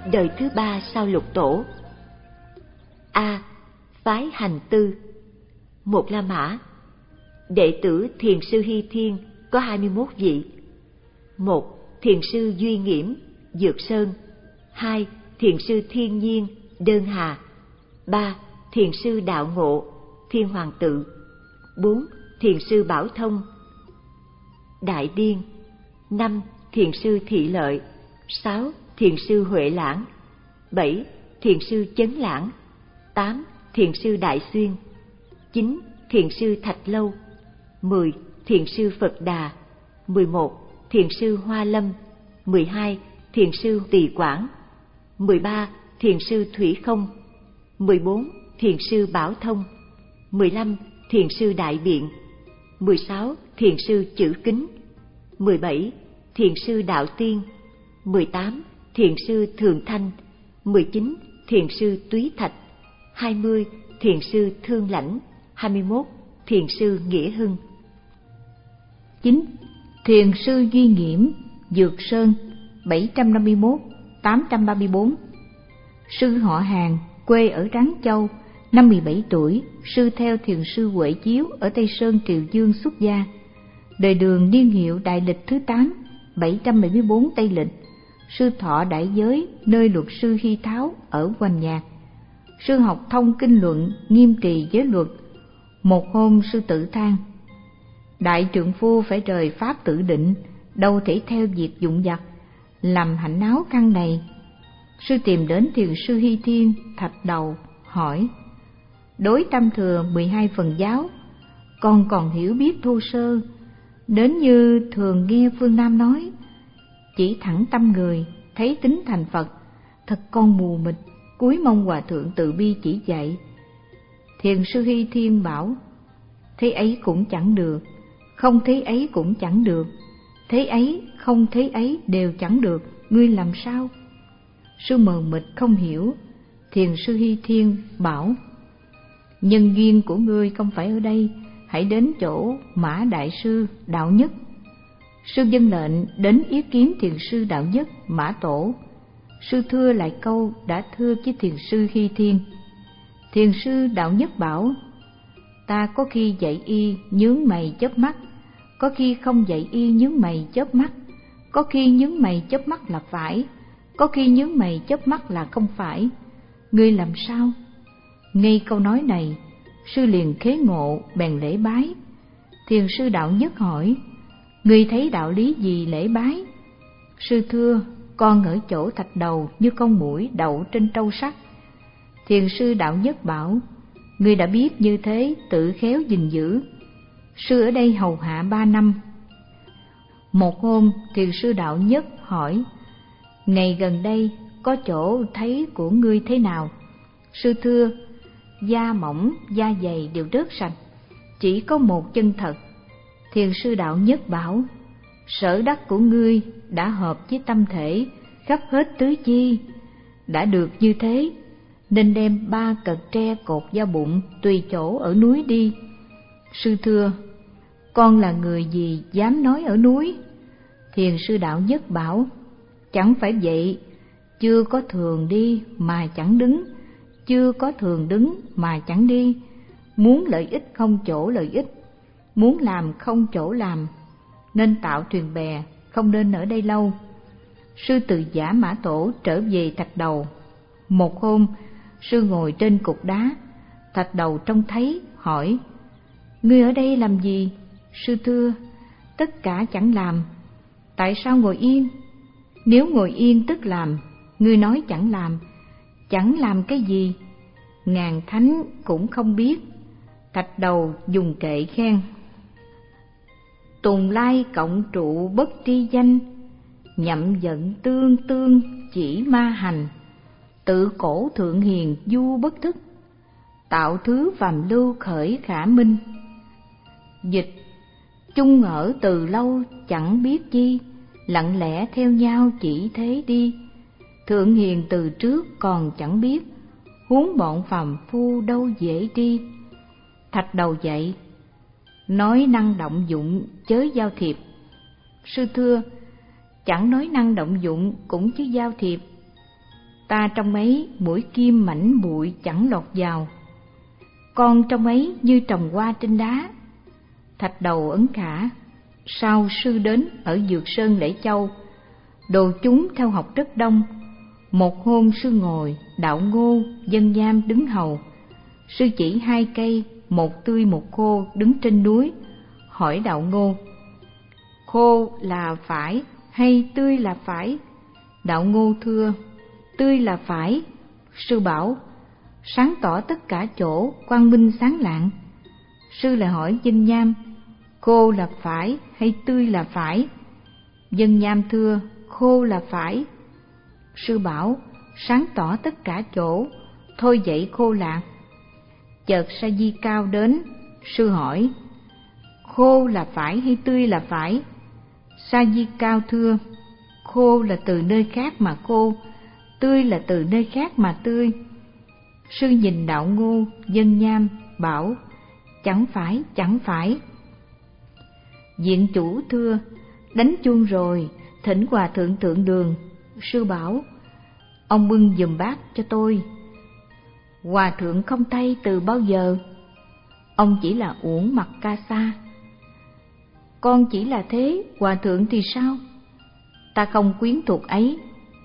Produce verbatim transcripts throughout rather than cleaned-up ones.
đời thứ ba sau Lục Tổ. A. Phái Hành Tư. Một La Mã. Đệ tử Thiền sư Hy Thiên có hai mươi mốt vị. Một. Thiền sư Duy Nghiễm, Dược Sơn. Hai. Thiền sư Thiên Nhiên, Đơn Hà. Ba. Thiền sư Đạo Ngộ, Thiên Hoàng Tự. Bốn. Thiền sư Bảo Thông, Đại Biên. Năm. Thiền sư Thị Lợi. Sáu. Thiền sư Huệ Lãng. Bảy. Thiền sư Chấn Lãng. Tám. Thiền sư Đại Xuyên. Chín. Thiền sư Thạch Lâu. Mười. Thiền sư Phật Đà. Mười một. Thiền sư Hoa Lâm. Mười hai. Thiền sư Tỳ Quảng. Mười ba. Thiền sư Thủy Không. Mười bốn. Thiền sư Bảo Thông. Mười lăm. Thiền sư Đại Biện. Mười sáu. Thiền sư Chữ Kính. Mười bảy. Thiền sư Đạo Tiên. Mười tám. Thiền sư Thường Thanh. Mười chín. Thiền sư Túy Thạch. Hai mươi. Thiền sư Thương Lãnh. Hai mươi mốt. Thiền sư Nghĩa Hưng. Chín. Thiền sư Duy Nghiễm, Dược Sơn, bảy trăm năm mươi mốt đến tám trăm ba mươi tư. Sư họ Hàn, quê ở Ráng Châu, năm mười bảy tuổi, sư theo thiền sư Huệ Chiếu ở Tây Sơn Triều Dương xuất gia. Đời Đường niên hiệu Đại Lịch thứ tám, bảy trăm bảy mươi tư Tây Lịch. Sư thọ đại giới nơi luật sư Hy Tháo ở Hoành Nhạc. Sư học thông kinh luận, nghiêm trì giới luật. Một hôm sư tự than: đại trượng phu phải rời pháp tự định, đâu thể theo việc dụng vặt, làm hạnh áo căn này. Sư tìm đến thiền sư Hy Thiên, Thạch Đầu, hỏi: đối tam thừa mười hai phần giáo, con còn hiểu biết thô sơ, đến như thường nghe phương Nam nói, chỉ thẳng tâm người, thấy tính thành Phật, thật con mù mịt, cúi mong hòa thượng từ bi chỉ dạy. Thiền sư Hy Thiên bảo: thế ấy cũng chẳng được, không thế ấy cũng chẳng được, thế ấy không thế ấy đều chẳng được, ngươi làm sao? Sư mờ mịt không hiểu. Thiền sư Hy Thiên bảo: nhân duyên của ngươi không phải ở đây, hãy đến chỗ Mã Đại sư Đạo Nhất. Sư vâng lệnh đến ý kiến thiền sư Đạo Nhất, Mã Tổ. Sư thưa lại câu đã thưa với thiền sư Hy Thiên. Thiền sư Đạo Nhất bảo: ta có khi dạy y nhướng mày chớp mắt, có khi không dạy y nhướng mày chớp mắt, có khi nhướng mày chớp mắt là phải, có khi nhướng mày chớp mắt là không phải, ngươi làm sao? Ngay câu nói này, sư liền khế ngộ, bèn lễ bái. Thiền sư Đạo Nhất hỏi: ngươi thấy đạo lý gì lễ bái? Sư thưa: con ở chỗ Thạch Đầu như con muỗi đậu trên trâu sắt. Thiền sư Đạo Nhất bảo: ngươi đã biết như thế, tự khéo gìn giữ. Sư ở đây hầu hạ ba năm. Một hôm, thiền sư Đạo Nhất hỏi: ngày gần đây có chỗ thấy của ngươi thế nào? Sư thưa: da mỏng, da dày đều rớt sạch, chỉ có một chân thật. Thiền sư Đạo Nhất bảo: sở đắc của ngươi đã hợp với tâm thể, khắp hết tứ chi. Đã được như thế, nên đem ba cật tre cột vào bụng, tùy chỗ ở núi đi. Sư thưa: con là người gì dám nói ở núi? Thiền sư Đạo Nhất bảo: chẳng phải vậy, chưa có thường đi mà chẳng đứng, chưa có thường đứng mà chẳng đi. Muốn lợi ích không chỗ lợi ích, muốn làm không chỗ làm, nên tạo thuyền bè, không nên ở đây lâu. Sư từ giả Mã Tổ trở về Thạch Đầu. Một hôm, sư ngồi trên cục đá. Thạch Đầu trông thấy, hỏi: ngươi ở đây làm gì? Sư thưa: tất cả chẳng làm. Tại sao ngồi yên? Nếu ngồi yên tức làm, ngươi nói chẳng làm. Chẳng làm cái gì? Ngàn thánh cũng không biết. Thạch Đầu dùng kệ khen: tùng lai cộng trụ bất tri danh, nhậm giận tương tương chỉ ma hành, tự cổ thượng hiền du bất thức, tạo thứ phàm lưu khởi khả minh. Dịch: chung ở từ lâu chẳng biết chi, lặng lẽ theo nhau chỉ thế đi. Thượng hiền từ trước còn chẳng biết, huống bọn phàm phu đâu dễ đi. Thạch Đầu dạy: nói năng động dụng chớ giao thiệp. Sư thưa: chẳng nói năng động dụng cũng chứ giao thiệp. Ta trong ấy mũi kim mảnh bụi chẳng lọt vào, con trong ấy như trồng hoa trên đá. Thạch đầu Ấn Khả, sau sư đến ở Dược Sơn Lễ Châu, đồ chúng theo học rất đông. Một hôm sư ngồi, Đạo Ngô, Dân Nham đứng hầu. Sư chỉ hai cây, một tươi một khô đứng trên núi, hỏi Đạo Ngô: khô là phải hay tươi là phải? Đạo Ngô thưa: tươi là phải. Sư bảo: sáng tỏ tất cả chỗ, quang minh sáng lạng. Sư lại hỏi Dân Nham: khô là phải hay tươi là phải? Dân Nham thưa: khô là phải. Sư bảo: sáng tỏ tất cả chỗ, thôi vậy khô lạc. Chợt Sa Di Cao đến, sư hỏi: khô là phải hay tươi là phải? Sa Di Cao thưa: khô là từ nơi khác mà khô, tươi là từ nơi khác mà tươi. Sư nhìn Đạo Ngô, Dân Nham bảo: chẳng phải, chẳng phải. Diện chủ thưa: đánh chuông rồi, thỉnh hòa thượng thượng đường. Sư bảo: ông bưng giùm bát cho tôi. Hòa thượng không thay từ bao giờ? Ông chỉ là uổng mặt ca sa. Con chỉ là thế, hòa thượng thì sao? Ta không quyến thuộc ấy.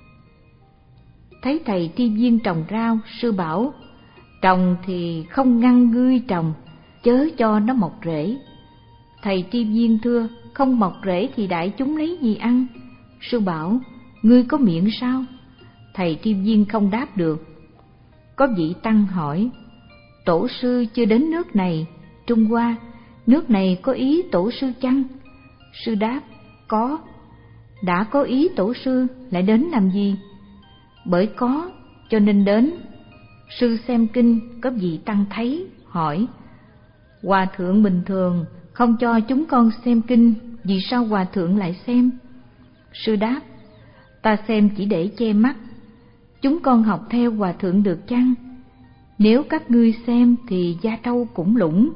Thấy thầy Tri Viên trồng rau, sư bảo: trồng thì không ngăn ngươi trồng, chớ cho nó mọc rễ. Thầy Tri Viên thưa: không mọc rễ thì đại chúng lấy gì ăn? Sư bảo: ngươi có miệng sao? Thầy Tri Viên không đáp được. Có vị tăng hỏi: tổ sư chưa đến nước này, Trung Hoa, nước này có ý tổ sư chăng? Sư đáp: có. Đã có ý tổ sư lại đến làm gì? Bởi có cho nên đến. Sư xem kinh, có vị tăng thấy, hỏi: hòa thượng bình thường không cho chúng con xem kinh, vì sao hòa thượng lại xem? Sư đáp: ta xem chỉ để che mắt. Chúng con học theo hòa thượng được chăng? Nếu các ngươi xem thì Gia Trâu cũng lũng.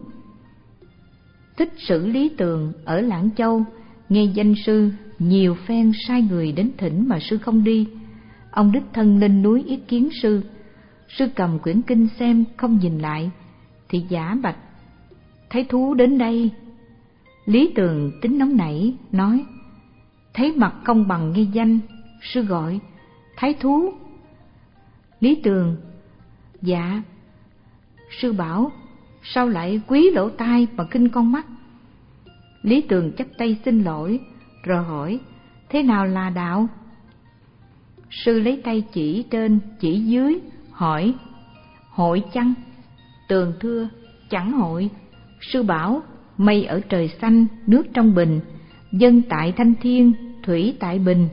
Thích Sử Lý Tường ở Lạng Châu nghe danh sư, nhiều phen sai người đến thỉnh mà sư không đi. Ông đích thân lên núi ý kiến sư. Sư cầm quyển kinh xem, không nhìn lại, thì giả bạch: thấy thú đến đây. Lý Tường tính nóng nảy, nói: thấy mặt không bằng nghe danh. Sư gọi: thấy thú. Lý Tường: dạ. Sư bảo: sao lại quý lỗ tai mà khinh con mắt? Lý Tường chắp tay xin lỗi, rồi hỏi: thế nào là đạo? Sư lấy tay chỉ trên chỉ dưới, hỏi: hội chăng? Tường thưa: chẳng hội. Sư bảo: mây ở trời xanh, nước trong bình, dân tại thanh thiên, thủy tại bình.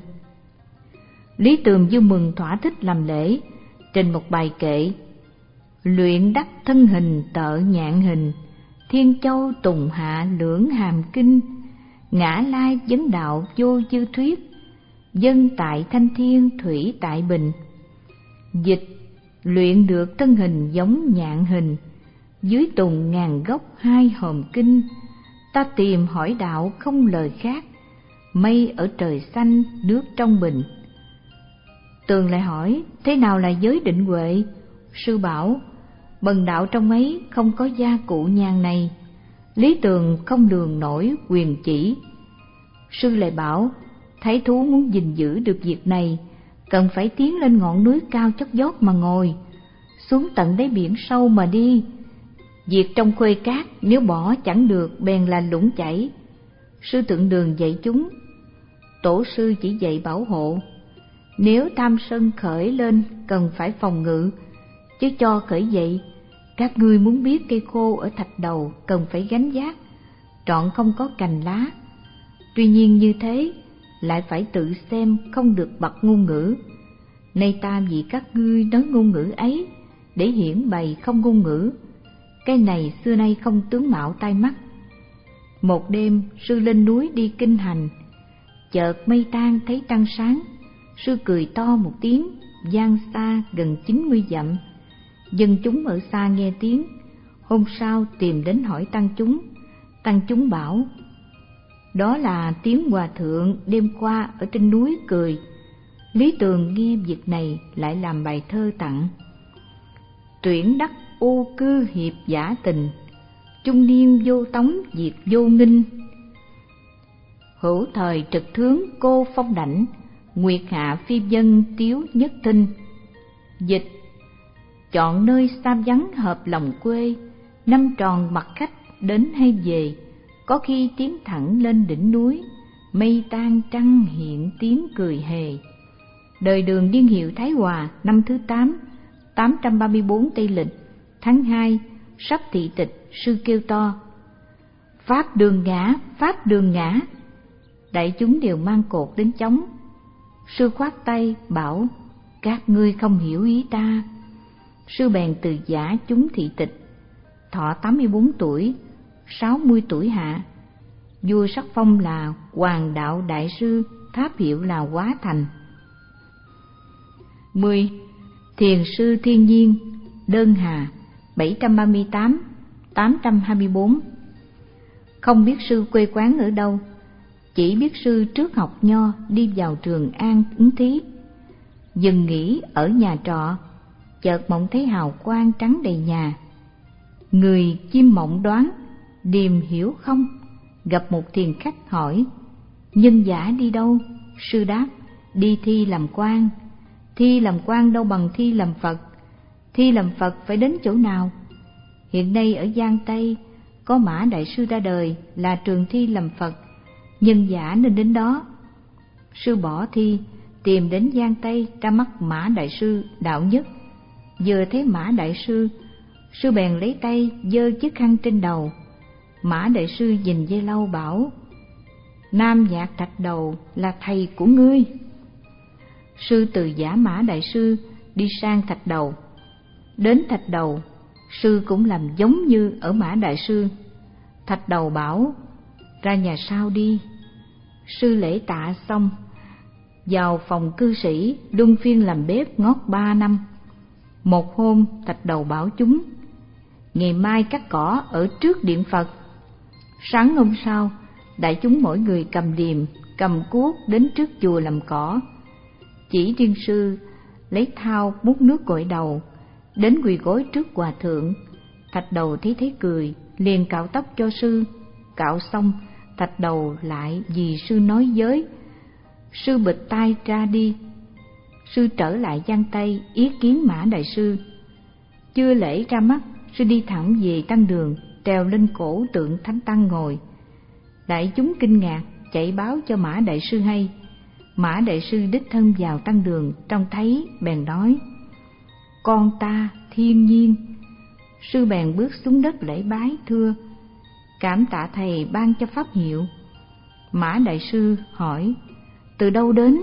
Lý Tường vui mừng thỏa thích làm lễ, trình một bài kệ: luyện đắc thân hình tợ nhạn hình, thiên châu tùng hạ lưỡng hàm kinh, ngã lai vấn đạo vô dư thuyết, dân tại thanh thiên, thủy tại bình. Dịch: luyện được thân hình giống nhạn hình, dưới tùng ngàn gốc hai hòm kinh, ta tìm hỏi đạo không lời khác, mây ở trời xanh, nước trong bình. Tường lại hỏi: thế nào là giới định huệ? Sư bảo: bần đạo trong ấy không có gia cụ nhàn này. Lý Tường không lường nổi quyền chỉ. Sư lại bảo: thái thú muốn gìn giữ được việc này, cần phải tiến lên ngọn núi cao chót vót mà ngồi, xuống tận đáy biển sâu mà đi. Việc trong khuê cát nếu bỏ chẳng được, bèn là lũng chảy. Sư Tượng Đường dạy chúng: tổ sư chỉ dạy bảo hộ, nếu tham sân khởi lên cần phải phòng ngự, chứ cho khởi dậy. Các ngươi muốn biết cây khô ở thạch đầu cần phải gánh vác, trọn không có cành lá. Tuy nhiên như thế lại phải tự xem, không được bật ngôn ngữ. Nay ta vì các ngươi nói ngôn ngữ ấy, để hiển bày không ngôn ngữ. Cái này xưa nay không tướng mạo tai mắt. Một đêm sư lên núi đi kinh hành, chợt mây tan thấy trăng sáng. Sư cười to một tiếng, vang xa gần chín mươi dặm. Dân chúng ở xa nghe tiếng, hôm sau tìm đến hỏi tăng chúng. Tăng chúng bảo: đó là tiếng hòa thượng đêm qua ở trên núi cười. Lý Tường nghe việc này lại làm bài thơ tặng: Tuyển đắc ô cư hiệp giả tình, trung niên vô tống diệt vô nghinh. Hữu thời trực thướng cô phong đảnh, nguyệt hạ phi dân tiếu nhất tinh. Dịch: chọn nơi xa vắng hợp lòng quê, năm tròn mặt khách đến hay về. Có khi tiến thẳng lên đỉnh núi, mây tan trăng hiện tiếng cười hề. Đời Đường niên hiệu Thái Hòa, năm thứ tám, tám trăm ba mươi bốn Tây Lịch, tháng hai, sắp thị tịch. Sư kêu to: Pháp đường ngã, Pháp đường ngã. Đại chúng đều mang cột đến chống. Sư khoát tay bảo: các ngươi không hiểu ý ta. Sư bèn từ giã chúng thị tịch. Thọ tám mươi bốn tuổi, sáu mươi tuổi hạ. Vua sắc phong là Hoàng đạo đại sư, tháp hiệu là Quá Thành. mười. Thiền sư Thiên Nhiên, Đơn Hà, bảy trăm ba mươi tám, tám trăm hai mươi bốn. Không biết sư quê quán ở đâu, chỉ biết sư trước học nho đi vào Trường An ứng thí. Dừng nghỉ ở nhà trọ, chợt mộng thấy hào quang trắng đầy nhà. Người chim mộng đoán, điềm hiểu không? Gặp một thiền khách hỏi: nhân giả đi đâu? Sư đáp: đi thi làm quan. Thi làm quan đâu bằng thi làm Phật. Thi làm Phật phải đến chỗ nào? Hiện nay ở Giang Tây có Mã Đại Sư ra đời là trường thi làm Phật, nhân giả nên đến đó. Sư bỏ thi, tìm đến Giang Tây ra mắt Mã Đại Sư đạo nhất. Vừa thấy Mã Đại Sư, sư bèn lấy tay giơ chiếc khăn trên đầu. Mã Đại Sư nhìn dây lâu bảo: Nam Nhạc Thạch Đầu là thầy của ngươi. Sư từ giả Mã Đại Sư đi sang Thạch Đầu. Đến Thạch Đầu, sư cũng làm giống như ở Mã Đại Sư. Thạch Đầu bảo: ra nhà sau đi. Sư lễ tạ xong, vào phòng cư sĩ luân phiên làm bếp ngót ba năm. Một hôm Thạch Đầu bảo chúng: ngày mai cắt cỏ ở trước điện Phật. Sáng hôm sau, đại chúng mỗi người cầm điềm, cầm cuốc đến trước chùa làm cỏ. Chỉ riêng sư lấy thao múc nước gội đầu, đến quỳ gối trước hòa thượng. Thạch Đầu thấy thế cười, liền cạo tóc cho sư. Cạo xong, Thạch Đầu lại vì sư nói giới. Sư bịch tai ra đi. Sư trở lại Giang Tây ý kiến Mã Đại Sư. Chưa lễ ra mắt, sư đi thẳng về tăng đường, trèo lên cổ tượng Thánh Tăng ngồi. Đại chúng kinh ngạc, chạy báo cho Mã Đại Sư hay. Mã Đại Sư đích thân vào tăng đường, trông thấy bèn nói: con ta Thiên Nhiên. Sư bèn bước xuống đất lễ bái thưa: cảm tạ thầy ban cho pháp hiệu. Mã Đại Sư hỏi: từ đâu đến?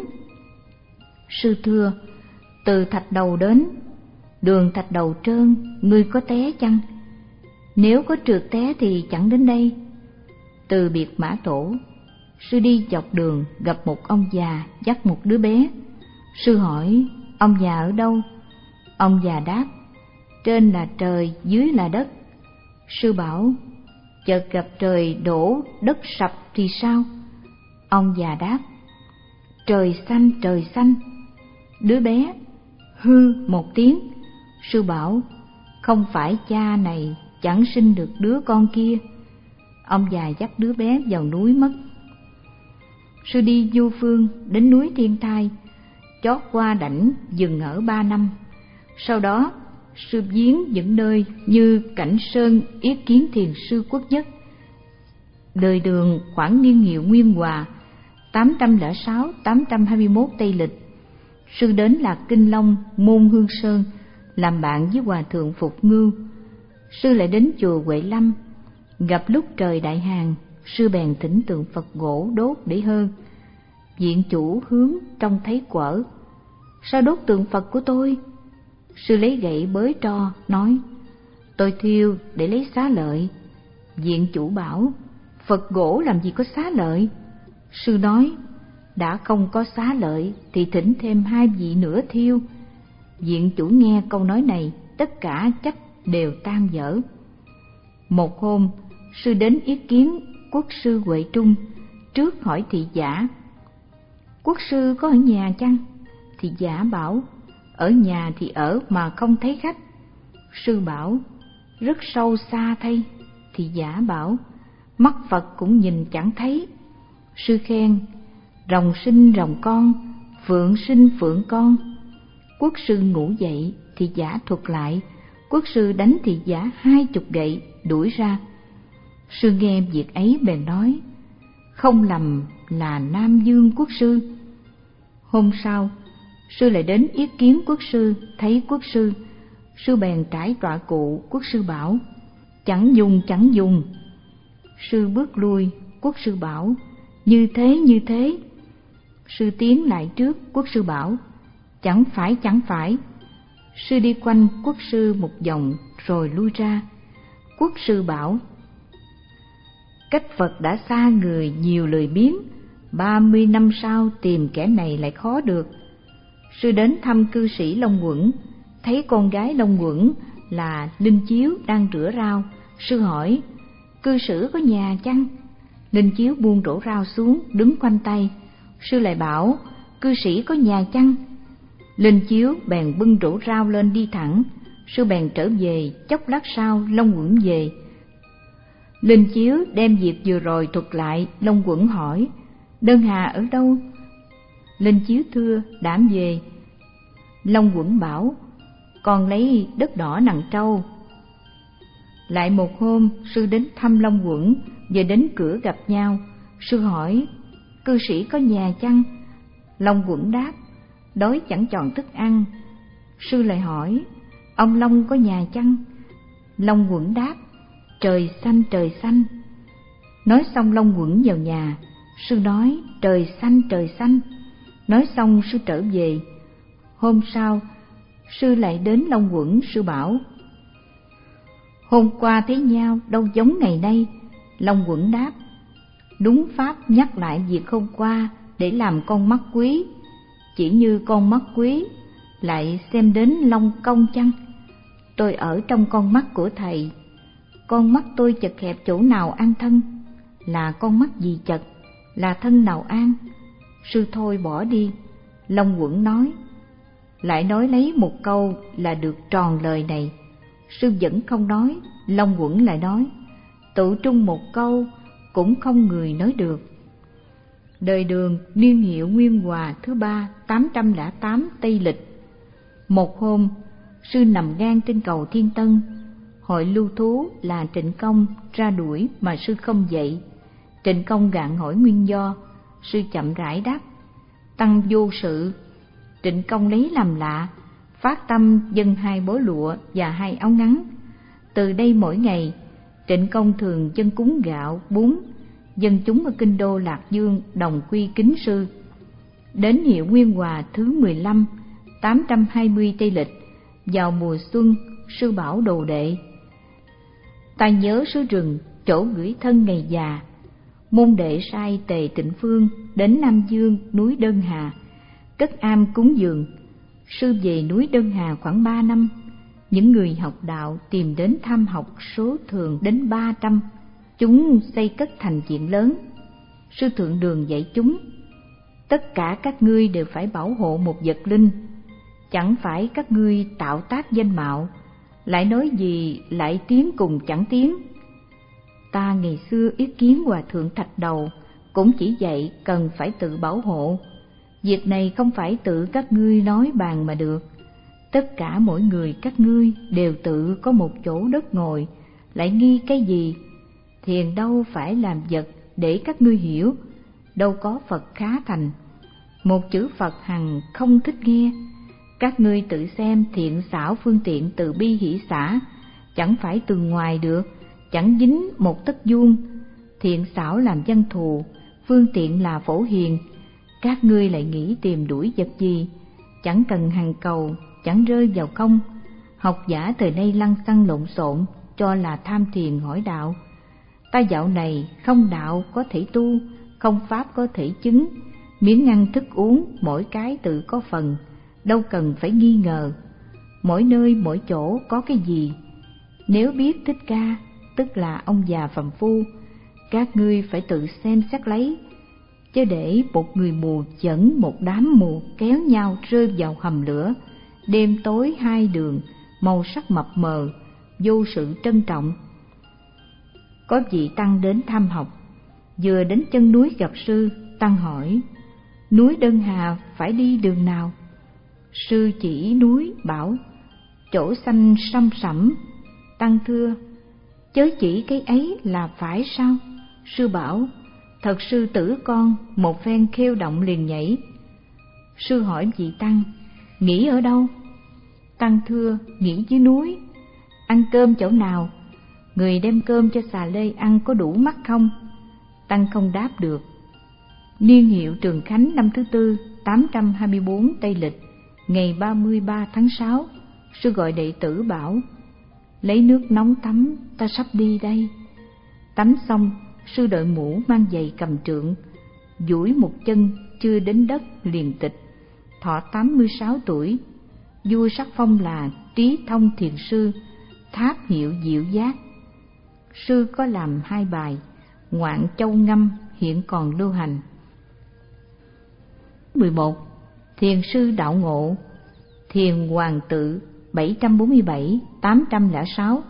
Sư thưa: từ Thạch Đầu đến. Đường Thạch Đầu trơn, ngươi có té chăng? Nếu có trượt té thì chẳng đến đây. Từ biệt Mã Tổ, sư đi dọc đường gặp một ông già dắt một đứa bé. Sư hỏi: ông già ở đâu? Ông già đáp: trên là trời, dưới là đất. Sư bảo: chợt gặp trời đổ đất sập thì sao? Ông già đáp: trời xanh, trời xanh. Đứa bé hư một tiếng. Sư bảo: không phải cha này chẳng sinh được đứa con kia. Ông già dắt đứa bé vào núi mất. Sư đi du phương đến núi Thiên Thai, chót qua đảnh dừng ở ba năm. Sau đó sư viếng những nơi như Cảnh Sơn, Yết Kiến Thiền Sư Quốc Nhất. Đời Đường khoảng niên hiệu Nguyên Hòa, tám trăm lẻ sáu đến tám trăm hai mươi mốt Tây Lịch. Sư đến Lạc Kinh Long, Môn Hương Sơn, làm bạn với Hòa Thượng Phục Ngưu. Sư lại đến chùa Huệ Lâm. Gặp lúc trời đại hàng, sư bèn thỉnh tượng Phật gỗ đốt để hơn. Viện chủ hướng trông thấy quở: sao đốt tượng Phật của tôi? Sư lấy gậy bới tro, nói: tôi thiêu để lấy xá lợi. Viện chủ bảo: Phật gỗ làm gì có xá lợi? Sư nói: đã không có xá lợi thì thỉnh thêm hai vị nữa thiêu. Viện chủ nghe câu nói này, tất cả chấp đều tan vỡ. Một hôm, sư đến ý kiến quốc sư Huệ Trung, trước hỏi thị giả: quốc sư có ở nhà chăng? thì giả bảo ở nhà thì ở mà không thấy khách. Sư bảo rất sâu xa thay, thì giả bảo mắt Phật cũng nhìn chẳng thấy. Sư khen rồng sinh rồng con, phượng sinh phượng con. Quốc sư ngủ dậy thì giả thuật lại, quốc sư đánh thì giả hai chục gậy đuổi ra. Sư nghe việc ấy bèn nói không lầm là Nam Dương quốc sư. Hôm sau sư lại đến yết kiến quốc sư, thấy quốc sư. Sư bèn trải tọa cụ, quốc sư bảo chẳng dùng chẳng dùng. Sư bước lui, quốc sư bảo như thế như thế. Sư tiến lại trước, quốc sư bảo chẳng phải chẳng phải. Sư đi quanh quốc sư một vòng rồi lui ra. Quốc sư bảo cách Phật đã xa người nhiều lười biếng, ba mươi năm sau tìm kẻ này lại khó được. Sư đến thăm cư sĩ Long Quẩn, thấy con gái Long Quẩn là Linh Chiếu đang rửa rau. Sư hỏi cư xử có nhà chăng? Linh Chiếu buông rổ rau xuống đứng khoanh tay. Sư lại bảo cư sĩ có nhà chăng? Linh Chiếu bèn bưng rổ rau lên đi thẳng. Sư bèn trở về, chốc lát sau Long Quẩn về. Linh Chiếu đem việc vừa rồi thuật lại. Long Quẩn hỏi Đơn Hà ở đâu? Linh Chiếu thưa đảm về. Long Quẩn bảo con lấy đất đỏ Nằng Trâu. Lại một hôm sư đến thăm Long Quẩn, về đến cửa gặp nhau. Sư hỏi cư sĩ có nhà chăng? Long Quẩn đáp đói chẳng chọn thức ăn. Sư lại hỏi ông Long có nhà chăng? Long Quẩn đáp trời xanh trời xanh. Nói xong Long Quẩn vào nhà. Sư nói trời xanh trời xanh. Nói xong sư trở về. Hôm sau sư lại đến Long Quẩn. Sư bảo hôm qua thấy nhau đâu giống ngày nay. Long Quẩn đáp đúng pháp nhắc lại việc hôm qua để làm con mắt quý. Chỉ như con mắt quý lại xem đến Long Công chăng? Tôi ở trong con mắt của thầy. Con mắt tôi chật hẹp chỗ nào an thân? Là con mắt gì chật? Là thân nào an? Sư thôi bỏ đi. Long Quẩn nói lại nói lấy một câu là được tròn lời này. Sư vẫn không nói. Long Quẩn lại nói tự trung một câu cũng không người nói được. Đời Đường niên hiệu Nguyên Hòa thứ ba tám trăm lẻ tám Tây Lịch. Một hôm sư nằm ngang trên cầu Thiên Tân. Hội lưu thú là Trịnh Công ra đuổi mà sư không dậy. Trịnh Công gạn hỏi nguyên do. Sư chậm rãi đáp tăng vô sự. Trịnh Công lấy làm lạ, phát tâm dâng hai bó lụa và hai áo ngắn. Từ đây mỗi ngày Trịnh Công thường dâng cúng gạo, bún. Dân chúng ở kinh đô Lạc Dương đồng quy kính sư. Đến hiệu Nguyên Hòa thứ mười lăm tám trăm hai mươi Tây Lịch, vào mùa xuân, sư bảo đồ đệ ta nhớ xứ rừng chỗ gửi thân ngày già. Môn đệ sai Tề Tịnh Phương đến Nam Dương núi Đơn Hà cất am cúng dường. Sư về núi Đơn Hà khoảng ba năm. Những người học đạo tìm đến tham học số thường đến ba trăm. Chúng xây cất thành viện lớn. Sư Thượng Đường dạy chúng tất cả các ngươi đều phải bảo hộ một vật linh, chẳng phải các ngươi tạo tác danh mạo, lại nói gì lại tiếng cùng chẳng tiếng. Ta ngày xưa ý kiến Hòa Thượng Thạch Đầu cũng chỉ dạy cần phải tự bảo hộ. Việc này không phải tự các ngươi nói bàn mà được. Tất cả mỗi người các ngươi đều tự có một chỗ đất ngồi, lại nghi cái gì? Thiền đâu phải làm vật để các ngươi hiểu, đâu có Phật khá thành. Một chữ Phật hằng không thích nghe. Các ngươi tự xem thiện xảo phương tiện từ bi hỷ xả, chẳng phải từ ngoài được, chẳng dính một tấc vuông. Thiện xảo làm văn thù, phương tiện là phổ hiền. Các ngươi lại nghĩ tìm đuổi vật gì, chẳng cần hàng cầu, chẳng rơi vào không. Học giả thời nay lăng xăng lộn xộn, cho là tham thiền hỏi đạo. Ta dạo này không đạo có thể tu, không pháp có thể chứng. Miếng ăn thức uống mỗi cái tự có phần, đâu cần phải nghi ngờ. Mỗi nơi mỗi chỗ có cái gì. Nếu biết Thích Ca tức là ông già phàm phu, các ngươi phải tự xem xét lấy. chớ để một người mù dẫn một đám mù kéo nhau rơi vào hầm lửa. Đêm tối hai đường, màu sắc mập mờ, vô sự trân trọng. Có vị tăng đến thăm học, vừa đến chân núi gặp sư. Tăng hỏi: núi Đơn Hà phải đi đường nào? Sư chỉ núi bảo: chỗ xanh săm sẩm. Tăng thưa: chớ chỉ cái ấy là phải sao? Sư bảo: thật sư tử con một phen khêu động liền nhảy. Sư hỏi vị tăng: nghỉ ở đâu? Tăng thưa: nghỉ dưới núi. Ăn cơm chỗ nào? Người đem cơm cho xà lê ăn có đủ mắt không? Tăng không đáp được. Niên hiệu Trường Khánh năm thứ tư, tám trăm hai mươi bốn Tây Lịch, ngày ba mươi ba tháng sáu, sư gọi đệ tử bảo: lấy nước nóng tắm, ta sắp đi đây. Tắm xong, sư đội mũ mang giày cầm trượng, duỗi một chân chưa đến đất liền tịch, thọ tám mươi sáu tuổi. Vua sắc phong là Trí Thông Thiền Sư, tháp hiệu Diệu Giác. Sư có làm hai bài Ngoạn Châu Ngâm hiện còn lưu hành. mười một. Thiền sư Đạo Ngộ, Thiền Hoàng Tự, bảy trăm bốn mươi bảy đến tám trăm lẻ sáu.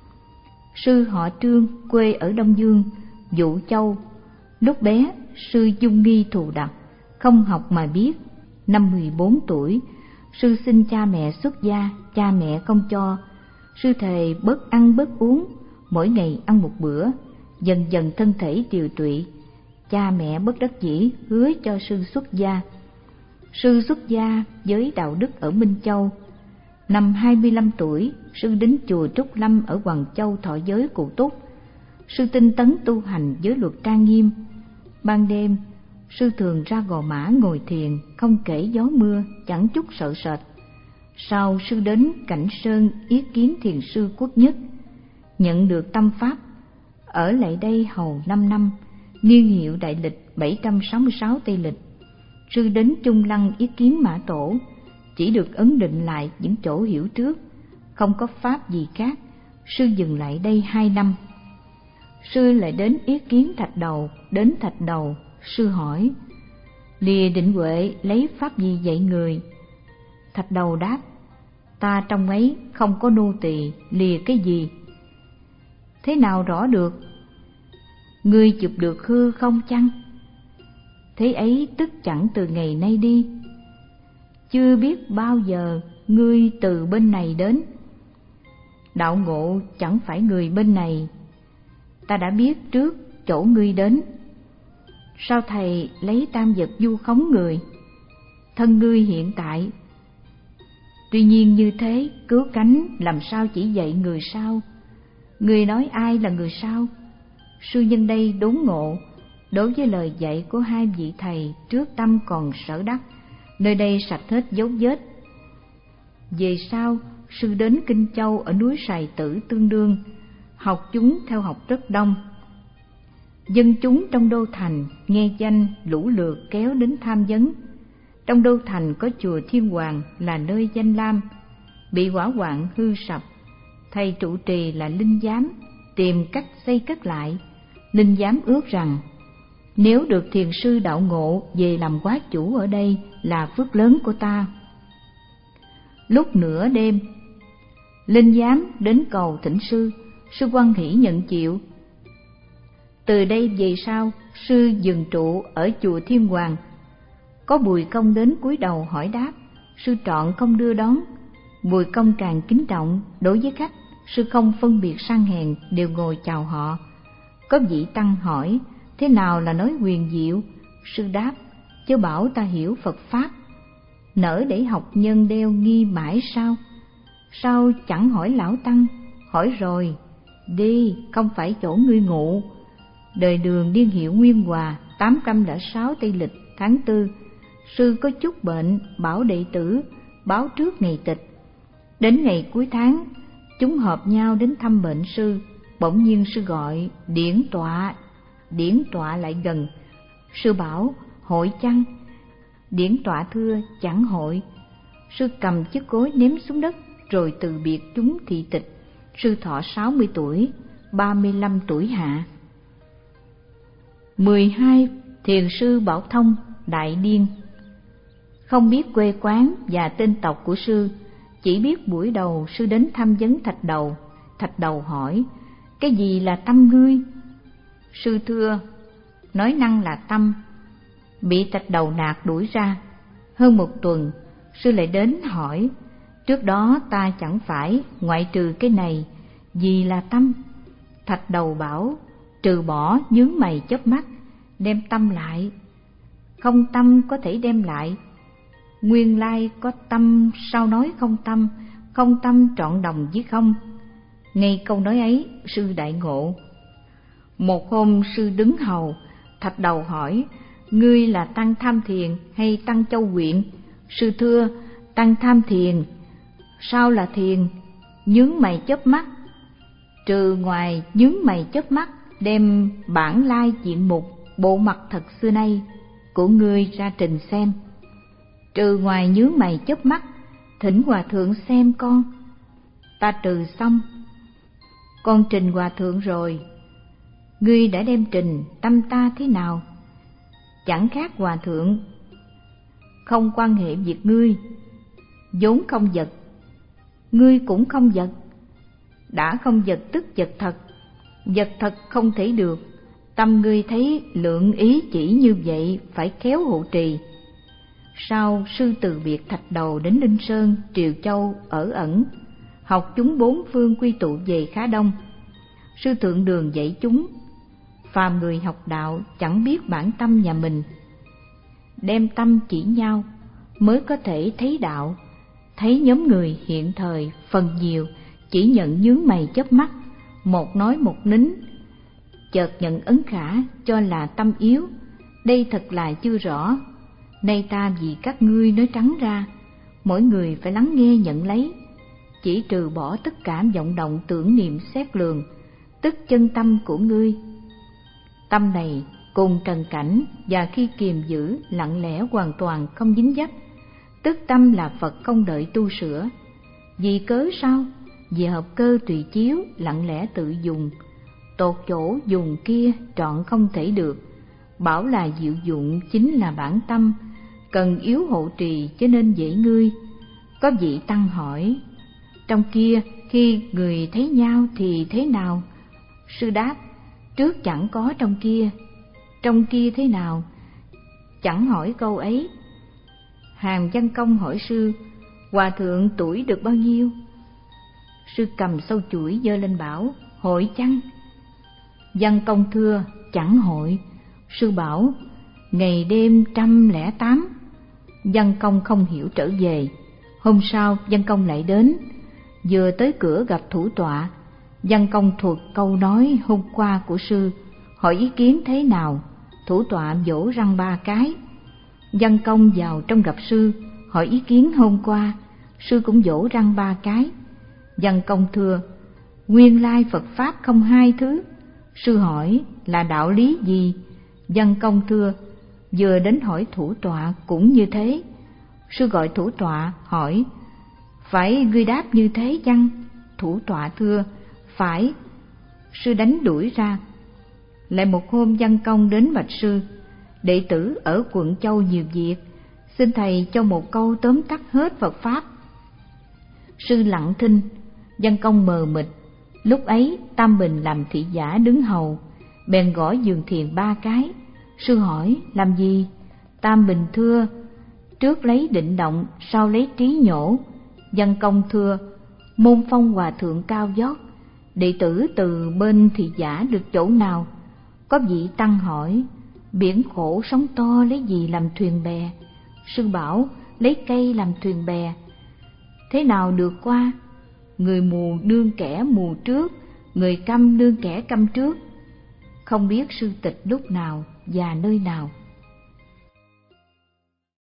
Sư họ Trương, quê ở Đông Dương, Vũ Châu. Lúc bé, sư dung nghi thù đặc, không học mà biết. Năm mười bốn tuổi, sư xin cha mẹ xuất gia, cha mẹ không cho. Sư thề bớt ăn bớt uống, mỗi ngày ăn một bữa. Dần dần thân thể tiều tụy, cha mẹ bất đắc dĩ hứa cho sư xuất gia. Sư xuất gia với đạo đức ở Minh Châu. Năm hai mươi lăm tuổi, sư đến chùa Trúc Lâm ở Hoàng Châu thọ giới Cụ Túc. Sư tinh tấn tu hành với luật trang nghiêm. Ban đêm, sư thường ra Gò Mã ngồi thiền, không kể gió mưa, chẳng chút sợ sệt. Sau sư đến Cảnh Sơn yết kiến thiền sư Quốc Nhất, nhận được tâm pháp, ở lại đây hầu năm năm, niên hiệu Đại Lịch bảy trăm sáu mươi sáu Tây Lịch. Sư đến Trung Lăng yết kiến Mã Tổ, chỉ được ấn định lại những chỗ hiểu trước, không có pháp gì khác. Sư dừng lại đây hai năm. Sư lại đến yết kiến Thạch Đầu. Đến Thạch Đầu, sư hỏi: lìa Định Huệ lấy pháp gì dạy người? Thạch Đầu đáp: ta trong ấy không có nô tỳ, lìa cái gì? Thế nào rõ được? Ngươi chụp được hư không chăng? Thế ấy tức chẳng từ ngày nay đi. Chưa biết bao giờ ngươi từ bên này đến. Đạo Ngộ chẳng phải người bên này, ta đã biết trước chỗ ngươi đến. Sao thầy lấy tam vật vu khống người? Thân ngươi hiện tại. Tuy nhiên như thế, cứu cánh làm sao chỉ dạy người sao? Người nói ai là người sao? Sư nhân đây đốn ngộ đối với lời dạy của hai vị thầy trước tâm còn sở đắc, nơi đây sạch hết dấu vết. Về sau, sư đến Kinh Châu ở núi Sài Tử tương đương, học chúng theo học rất đông. Dân chúng trong đô thành nghe danh lũ lượt kéo đến tham vấn. Trong đô thành có chùa Thiên Hoàng là nơi danh lam, bị hỏa hoạn hư sập. Thầy trụ trì là Linh Giám tìm cách xây cất lại. Linh Giám ước rằng nếu được thiền sư Đạo Ngộ về làm quá chủ ở đây là phước lớn của ta. Lúc nửa đêm, Linh Giám đến cầu thỉnh sư. Sư hoan hỷ nhận chịu. Từ đây về sau, sư dừng trụ ở chùa Thiên Hoàng. Có Bùi Công đến cúi đầu hỏi đáp, sư trọn không đưa đón. Bùi Công càng kính trọng, đối với khách, sư không phân biệt sang hèn, đều ngồi chào họ. Có vị tăng hỏi, thế nào là nói huyền diệu? Sư đáp, chớ bảo ta hiểu Phật Pháp, nỡ để học nhân đeo nghi mãi sao? Sao chẳng hỏi lão tăng? Hỏi rồi, đi, không phải chỗ ngươi ngụ. Đời Đường niên hiệu Nguyên Hòa, tám trăm lẻ sáu Tây Lịch, tháng tư. Sư có chút bệnh, bảo đệ tử báo trước ngày tịch. Đến ngày cuối tháng, chúng họp nhau đến thăm bệnh sư. Bỗng nhiên sư gọi điển tọa. Điển tọa lại gần. Sư bảo hội chăng? Điển tọa thưa chẳng hội. Sư cầm chiếc gối ném xuống đất, rồi từ biệt chúng thị tịch. Sư thọ sáu mươi tuổi, ba mươi lăm tuổi hạ. mười hai. Thiền sư Bảo Thông, Đại Niên. Không biết quê quán và tên tộc của sư, chỉ biết buổi đầu sư đến thăm vấn Thạch Đầu. Thạch Đầu hỏi, cái gì là tâm ngươi? Sư thưa, nói năng là tâm. Bị Thạch Đầu nạt đuổi ra. Hơn một tuần, sư lại đến hỏi, trước đó ta chẳng phải ngoại trừ cái này, gì là tâm? Thạch Đầu bảo, trừ bỏ nhướng mày chớp mắt, đem tâm lại. Không tâm có thể đem lại. Nguyên lai có tâm, sao nói không tâm? Không tâm trọn đồng với không. Ngay câu nói ấy, sư đại ngộ. Một hôm sư đứng hầu, Thạch Đầu hỏi, ngươi là tăng Tham Thiền hay tăng Châu Quyện? Sư thưa, tăng Tham Thiền. Sao là thiền? Nhướng mày chớp mắt. Trừ ngoài nhướng mày chớp mắt, đem bản lai diện mục, bộ mặt thật xưa nay của ngươi ra trình xem. Trừ ngoài nhướng mày chớp mắt, thỉnh hòa thượng xem con. Ta trừ xong. Con trình hòa thượng rồi. Ngươi đã đem trình tâm ta thế nào? Chẳng khác hòa thượng. Không quan hệ việc ngươi. vốn không vật, ngươi cũng không vật. Đã không vật tức vật thật. Vật thật không thể được. Tâm ngươi thấy lượng ý chỉ như vậy, phải khéo hộ trì. Sau sư từ biệt Thạch Đầu đến Linh Sơn, Triều Châu ở ẩn, học chúng bốn phương quy tụ về khá đông. Sư thượng đường dạy chúng, phàm người học đạo chẳng biết bản tâm nhà mình, đem tâm chỉ nhau mới có thể thấy đạo. Thấy nhóm người hiện thời phần nhiều chỉ nhận nhướng mày chớp mắt, một nói một nín, chợt nhận ấn khả cho là tâm yếu. Đây thật là chưa rõ. Nay ta vì các ngươi nói trắng ra, mỗi người phải lắng nghe nhận lấy, chỉ trừ bỏ tất cả vọng động tưởng niệm xét lường, tức chân tâm của ngươi. Tâm này cùng trần cảnh và khi kiềm giữ lặng lẽ hoàn toàn không dính dấp, tức tâm là Phật không đợi tu sửa. Vì cớ sao? Vì hợp cơ tùy chiếu, lặng lẽ tự dùng, tột chỗ dùng kia trọn không thể được. Bảo là diệu dụng chính là bản tâm, cần yếu hộ trì cho nên dễ ngươi. Có vị tăng hỏi, trong kia khi người thấy nhau thì thế nào? Sư đáp, trước chẳng có trong kia. Trong kia thế nào? Chẳng hỏi câu ấy. Hàn Văn Công hỏi sư, hòa thượng tuổi được bao nhiêu? Sư cầm sâu chuỗi giơ lên bảo, hội chăng? Văn Công thưa, chẳng hội. Sư bảo, ngày đêm trăm lẻ tám. Văn Công không hiểu trở về. Hôm sau Văn Công lại đến, vừa tới cửa gặp thủ tọa. Văn Công thuật câu nói hôm qua của sư, hỏi ý kiến thế nào. Thủ tọa vỗ răng ba cái. Văn Công vào trong gặp sư, hỏi ý kiến hôm qua. Sư cũng vỗ răng ba cái. Văn Công thưa, nguyên lai Phật Pháp không hai thứ. Sư hỏi là đạo lý gì? Văn Công thưa, vừa đến hỏi thủ tọa cũng như thế. Sư gọi thủ tọa hỏi, phải ngươi đáp như thế chăng? Thủ tọa thưa, phải. Sư đánh đuổi ra. Lại một hôm Văn Công đến bạch sư, đệ tử ở quận Châu nhiều việc, xin thầy cho một câu tóm tắt hết Phật Pháp. Sư lặng thinh. Văn Công mờ mịt. Lúc ấy Tam Bình làm thị giả đứng hầu, bèn gõ giường thiền ba cái. Sư hỏi, làm gì? Tam Bình thưa, trước lấy định động, sau lấy trí nhổ. Văn Công thưa, môn phong hòa thượng cao vót, đệ tử từ bên thị giả được chỗ nào? Có vị tăng hỏi, biển khổ sóng to lấy gì làm thuyền bè? Sư bảo, lấy cây làm thuyền bè. Thế nào được qua? Người mù đương kẻ mù trước, người câm đương kẻ câm trước. Không biết sư tịch lúc nào và nơi nào.